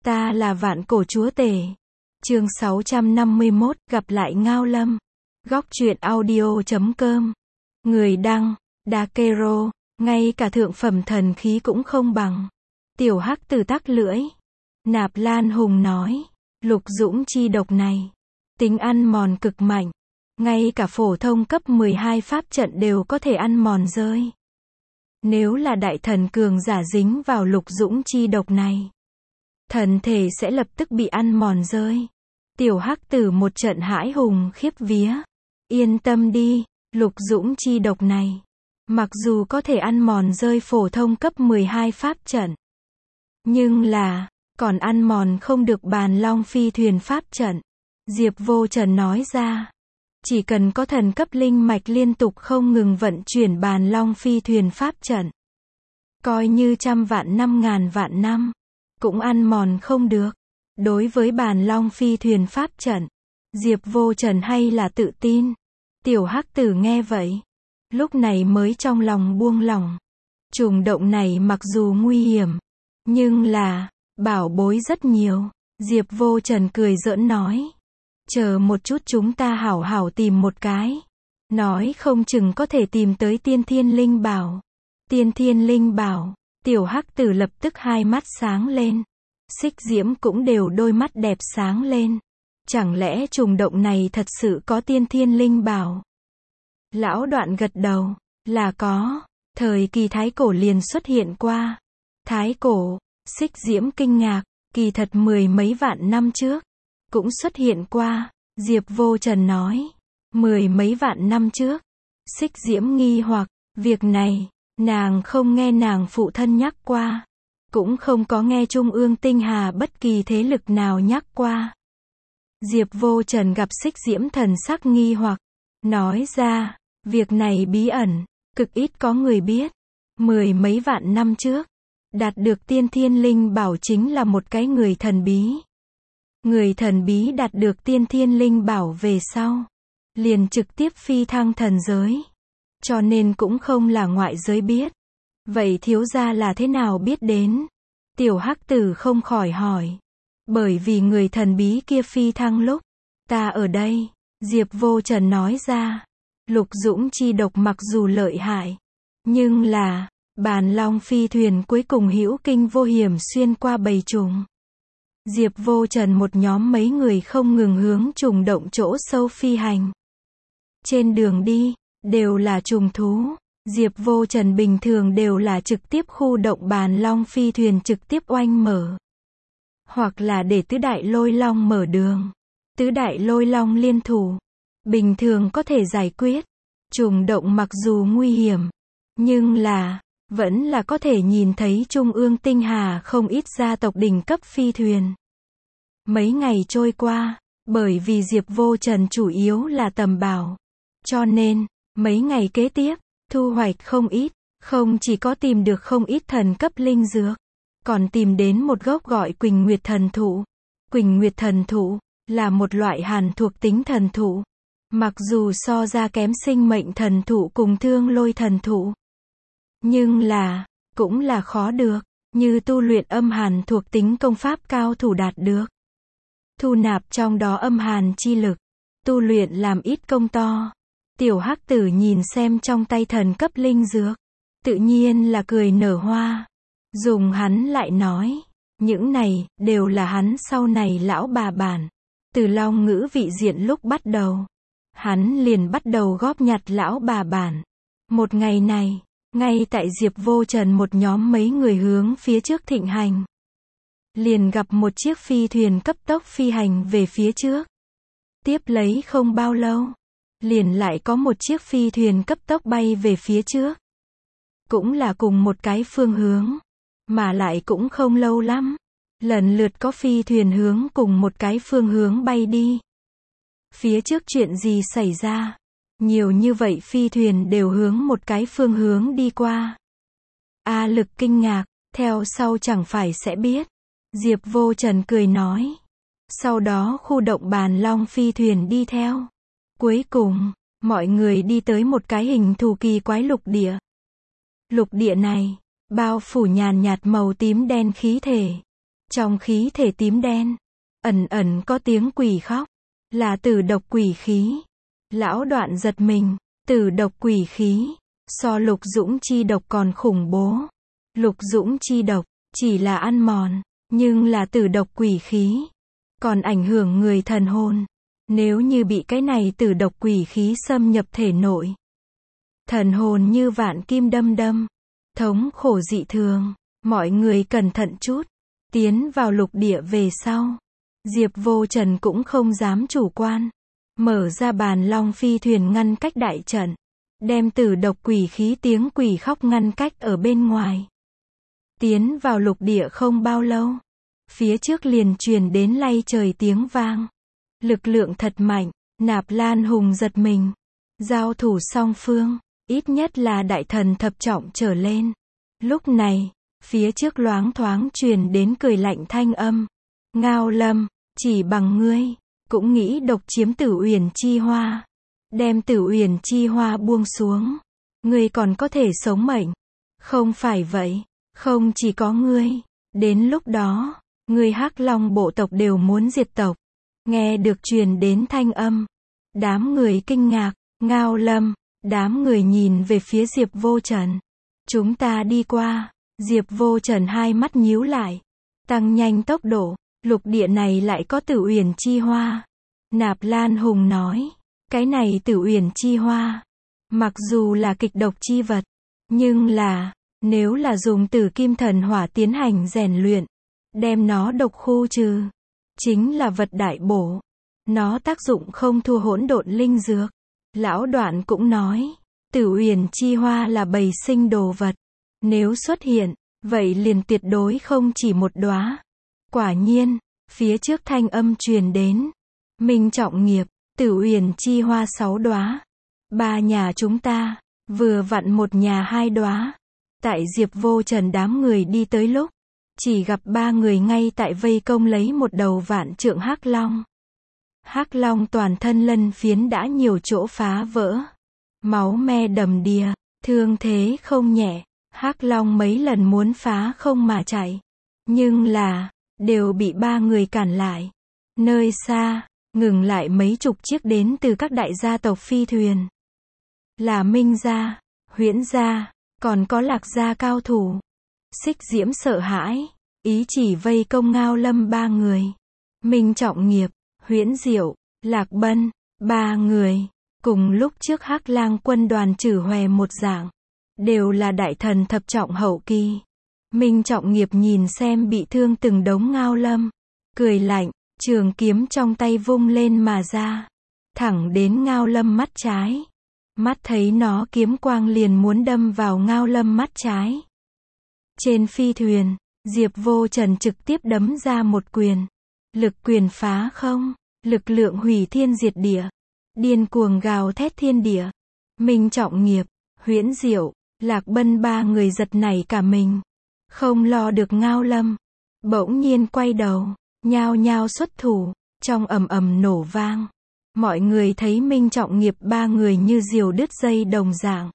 Ta là vạn cổ chúa tể. Chương 651, gặp lại Ngao Lâm. Góc truyện audio.com. Người đăng, Dakero, ngay cả thượng phẩm thần khí cũng không bằng. Tiểu Hắc Tử tắc lưỡi. Nạp Lan Hùng nói, Lục Dũng chi độc này, tính ăn mòn cực mạnh. Ngay cả phổ thông cấp 12 pháp trận đều có thể ăn mòn rơi. Nếu là đại thần cường giả dính vào Lục Dũng chi độc này, thần thể sẽ lập tức bị ăn mòn rơi. Tiểu Hắc Tử một trận hãi hùng khiếp vía. Yên tâm đi, Lục Dũng chi độc này, mặc dù có thể ăn mòn rơi phổ thông cấp 12 pháp trận, nhưng là, còn ăn mòn không được Bàn Long phi thuyền pháp trận. Diệp Vô Trần nói ra, chỉ cần có thần cấp linh mạch liên tục không ngừng vận chuyển Bàn Long phi thuyền pháp trận, coi như trăm vạn năm ngàn vạn năm, cũng ăn mòn không được. Đối với Bàn Long phi thuyền pháp trận, Diệp Vô Trần hay là tự tin. Tiểu Hắc Tử nghe vậy, lúc này mới trong lòng buông lỏng. Trùng động này mặc dù nguy hiểm, nhưng là, bảo bối rất nhiều. Diệp Vô Trần cười giỡn nói, chờ một chút chúng ta hảo hảo tìm một cái. Nói không chừng có thể tìm tới tiên thiên linh bảo. Tiên thiên linh bảo, Tiểu Hắc Tử lập tức hai mắt sáng lên. Xích Diễm cũng đều đôi mắt đẹp sáng lên. Chẳng lẽ trùng động này thật sự có tiên thiên linh bảo? Lão Đoạn gật đầu, là có. Thời kỳ Thái Cổ liền xuất hiện qua. Thái Cổ, Xích Diễm kinh ngạc, kỳ thật mười mấy vạn năm trước, cũng xuất hiện qua. Diệp Vô Trần nói, mười mấy vạn năm trước. Xích Diễm nghi hoặc, việc này, nàng không nghe nàng phụ thân nhắc qua. Cũng không có nghe Trung ương Tinh Hà bất kỳ thế lực nào nhắc qua. Diệp Vô Trần gặp Xích Diễm thần sắc nghi hoặc, nói ra, việc này bí ẩn, cực ít có người biết. Mười mấy vạn năm trước, đạt được tiên thiên linh bảo chính là một cái người thần bí. Người thần bí đạt được tiên thiên linh bảo về sau, liền trực tiếp phi thăng thần giới. Cho nên cũng không là ngoại giới biết. Vậy thiếu gia là thế nào biết đến? Tiểu Hắc Tử không khỏi hỏi. Bởi vì người thần bí kia phi thăng lúc, ta ở đây. Diệp Vô Trần nói ra, Lục Dũng chi độc mặc dù lợi hại, nhưng là, Bàn Long phi thuyền cuối cùng hữu kinh vô hiểm xuyên qua bầy trùng. Diệp Vô Trần một nhóm mấy người không ngừng hướng trùng động chỗ sâu phi hành. Trên đường đi, đều là trùng thú. Diệp Vô Trần bình thường đều là trực tiếp khu động Bàn Long phi thuyền trực tiếp oanh mở. Hoặc là để tứ đại lôi long mở đường. Tứ đại lôi long liên thủ, bình thường có thể giải quyết. Trùng động mặc dù nguy hiểm, nhưng là, vẫn là có thể nhìn thấy Trung ương Tinh Hà không ít gia tộc đỉnh cấp phi thuyền. Mấy ngày trôi qua, bởi vì Diệp Vô Trần chủ yếu là tầm bảo, cho nên, mấy ngày kế tiếp, thu hoạch không ít, không chỉ có tìm được không ít thần cấp linh dược, còn tìm đến một gốc gọi Quỳnh Nguyệt thần thụ. Quỳnh Nguyệt thần thụ là một loại hàn thuộc tính thần thụ, mặc dù so ra kém sinh mệnh thần thụ cùng thương lôi thần thụ, nhưng là, cũng là khó được, như tu luyện âm hàn thuộc tính công pháp cao thủ đạt được. Thu nạp trong đó âm hàn chi lực, tu luyện làm ít công to. Tiểu Hắc Tử nhìn xem trong tay thần cấp linh dược, tự nhiên là cười nở hoa. Dùng hắn lại nói, những này, đều là hắn sau này lão bà bản. Từ Long Ngữ vị diện lúc bắt đầu, hắn liền bắt đầu góp nhặt lão bà bản. Một ngày này, ngay tại Diệp Vô Trần một nhóm mấy người hướng phía trước thịnh hành, liền gặp một chiếc phi thuyền cấp tốc phi hành về phía trước. Tiếp lấy không bao lâu, liền lại có một chiếc phi thuyền cấp tốc bay về phía trước. Cũng là cùng một cái phương hướng, mà lại cũng không lâu lắm, lần lượt có phi thuyền hướng cùng một cái phương hướng bay đi. Phía trước chuyện gì xảy ra? Nhiều như vậy phi thuyền đều hướng một cái phương hướng đi qua. A Lực kinh ngạc, theo sau chẳng phải sẽ biết. Diệp Vô Trần cười nói. Sau đó khu động Bàn Long phi thuyền đi theo. Cuối cùng, mọi người đi tới một cái hình thù kỳ quái lục địa. Lục địa này, bao phủ nhàn nhạt màu tím đen khí thể. Trong khí thể tím đen, ẩn ẩn có tiếng quỷ khóc, là tử độc quỷ khí. Lão Đoạn giật mình, tử độc quỷ khí, so Lục Dũng chi độc còn khủng bố. Lục Dũng chi độc, chỉ là ăn mòn, nhưng là tử độc quỷ khí, còn ảnh hưởng người thần hồn. Nếu như bị cái này tử độc quỷ khí xâm nhập thể nội, thần hồn như vạn kim đâm đâm, thống khổ dị thường. Mọi người cẩn thận chút. Tiến vào lục địa về sau, Diệp Vô Trần cũng không dám chủ quan, mở ra bàn long phi thuyền ngăn cách đại trận, đem tử độc quỷ khí tiếng quỷ khóc ngăn cách ở bên ngoài. Tiến vào lục địa không bao lâu, phía trước liền truyền đến lay trời tiếng vang. Lực lượng thật mạnh, Nạp Lan Hùng giật mình. Giao thủ song phương, ít nhất là đại thần thập trọng trở lên. Lúc này, phía trước loáng thoáng truyền đến cười lạnh thanh âm. Ngao Lâm, chỉ bằng ngươi, cũng nghĩ độc chiếm Tử Uyển Chi Hoa. Đem Tử Uyển Chi Hoa buông xuống, ngươi còn có thể sống mệnh. Không phải vậy, không chỉ có ngươi, đến lúc đó, ngươi Hắc Long bộ tộc đều muốn diệt tộc. Nghe được truyền đến thanh âm, đám người kinh ngạc. Ngao Lâm, đám người nhìn về phía Diệp Vô Trần. Chúng ta đi qua. Diệp Vô Trần hai mắt nhíu lại, tăng nhanh tốc độ. Lục địa này lại có Tử Uyển Chi Hoa. Nạp Lan Hùng nói, cái này Tử Uyển Chi Hoa, mặc dù là kịch độc chi vật, nhưng là, nếu là dùng Tử Kim Thần Hỏa tiến hành rèn luyện, đem nó độc khu trừ, chính là vật đại bổ. Nó tác dụng không thua hỗn độn linh dược. Lão Đoạn cũng nói, Tử Uyển Chi Hoa là bầy sinh đồ vật. Nếu xuất hiện, vậy liền tuyệt đối không chỉ một đóa. Quả nhiên, phía trước thanh âm truyền đến. Minh Trọng Nghiệp, Tử Uyển Chi Hoa 6 đóa. 3 nhà chúng ta, vừa vặn một nhà 2 đóa. Tại Diệp Vô Trần đám người đi tới lúc, chỉ gặp 3 người ngay tại vây công lấy một đầu vạn trượng hắc long. Hắc long toàn thân lân phiến đã nhiều chỗ phá vỡ, máu me đầm đìa, thương thế không nhẹ. Hắc long mấy lần muốn phá không mà chạy, nhưng là, đều bị 3 người cản lại. Nơi xa, ngừng lại mấy chục chiếc đến từ các đại gia tộc phi thuyền. Là Minh gia, Huyễn gia, còn có Lạc gia cao thủ. Xích Diễm sợ hãi, ý chỉ vây công Ngao Lâm 3 người. Minh Trọng Nghiệp, Huyễn Diệu, Lạc Bân, 3 người, cùng lúc trước Hắc Lang quân đoàn Trử Hòe một dạng, đều là đại thần thập trọng hậu kỳ. Minh Trọng Nghiệp nhìn xem bị thương từng đống Ngao Lâm, cười lạnh, trường kiếm trong tay vung lên mà ra, thẳng đến Ngao Lâm mắt trái. Mắt thấy nó kiếm quang liền muốn đâm vào Ngao Lâm mắt trái. Trên phi thuyền, Diệp Vô Trần trực tiếp đấm ra một quyền. Lực quyền phá không, lực lượng hủy thiên diệt địa, điên cuồng gào thét thiên địa. Minh Trọng Nghiệp, Huyễn Diệu, Lạc Bân 3 người giật nảy cả mình, không lo được Ngao Lâm, bỗng nhiên quay đầu, nhao nhao xuất thủ. Trong ầm ầm nổ vang, mọi người thấy Minh Trọng Nghiệp 3 người như diều đứt dây đồng dạng,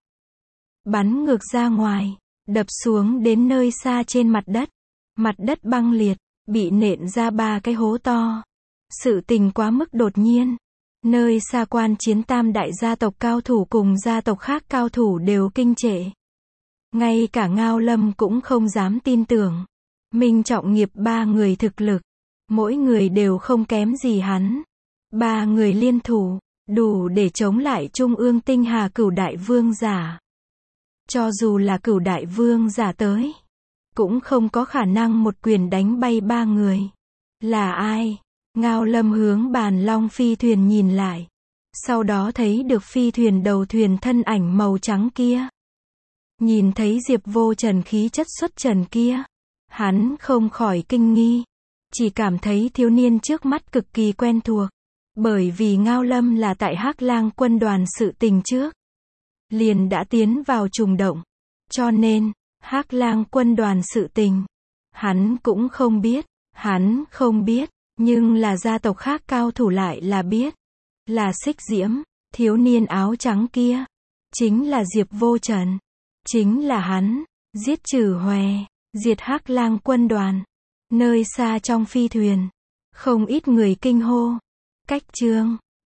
bắn ngược ra ngoài, đập xuống đến nơi xa trên mặt đất. Mặt đất băng liệt, bị nện ra 3 cái hố to. Sự tình quá mức đột nhiên. Nơi xa quan chiến tam đại gia tộc cao thủ cùng gia tộc khác cao thủ đều kinh trệ. Ngay cả Ngao Lâm cũng không dám tin tưởng. Minh Trọng Nghiệp 3 người thực lực, mỗi người đều không kém gì hắn. 3 người liên thủ, đủ để chống lại Trung ương Tinh Hà Cửu Đại Vương giả. Cho dù là Cửu Đại Vương giả tới, cũng không có khả năng một quyền đánh bay 3 người. Là ai? Ngao Lâm hướng bàn long phi thuyền nhìn lại. Sau đó thấy được phi thuyền đầu thuyền thân ảnh màu trắng kia. Nhìn thấy Diệp Vô Trần khí chất xuất trần kia, hắn không khỏi kinh nghi. Chỉ cảm thấy thiếu niên trước mắt cực kỳ quen thuộc. Bởi vì Ngao Lâm là tại Hắc Lang quân đoàn sự tình trước, liền đã tiến vào trùng động. Cho nên, Hắc Lang quân đoàn sự tình, hắn cũng không biết. Hắn không biết, nhưng là gia tộc khác cao thủ lại là biết. Là Xích Diễm, thiếu niên áo trắng kia. Chính là Diệp Vô Trần. Chính là hắn, giết Trử Hòe, diệt Hắc Lang quân đoàn. Nơi xa trong phi thuyền, không ít người kinh hô. Cách chương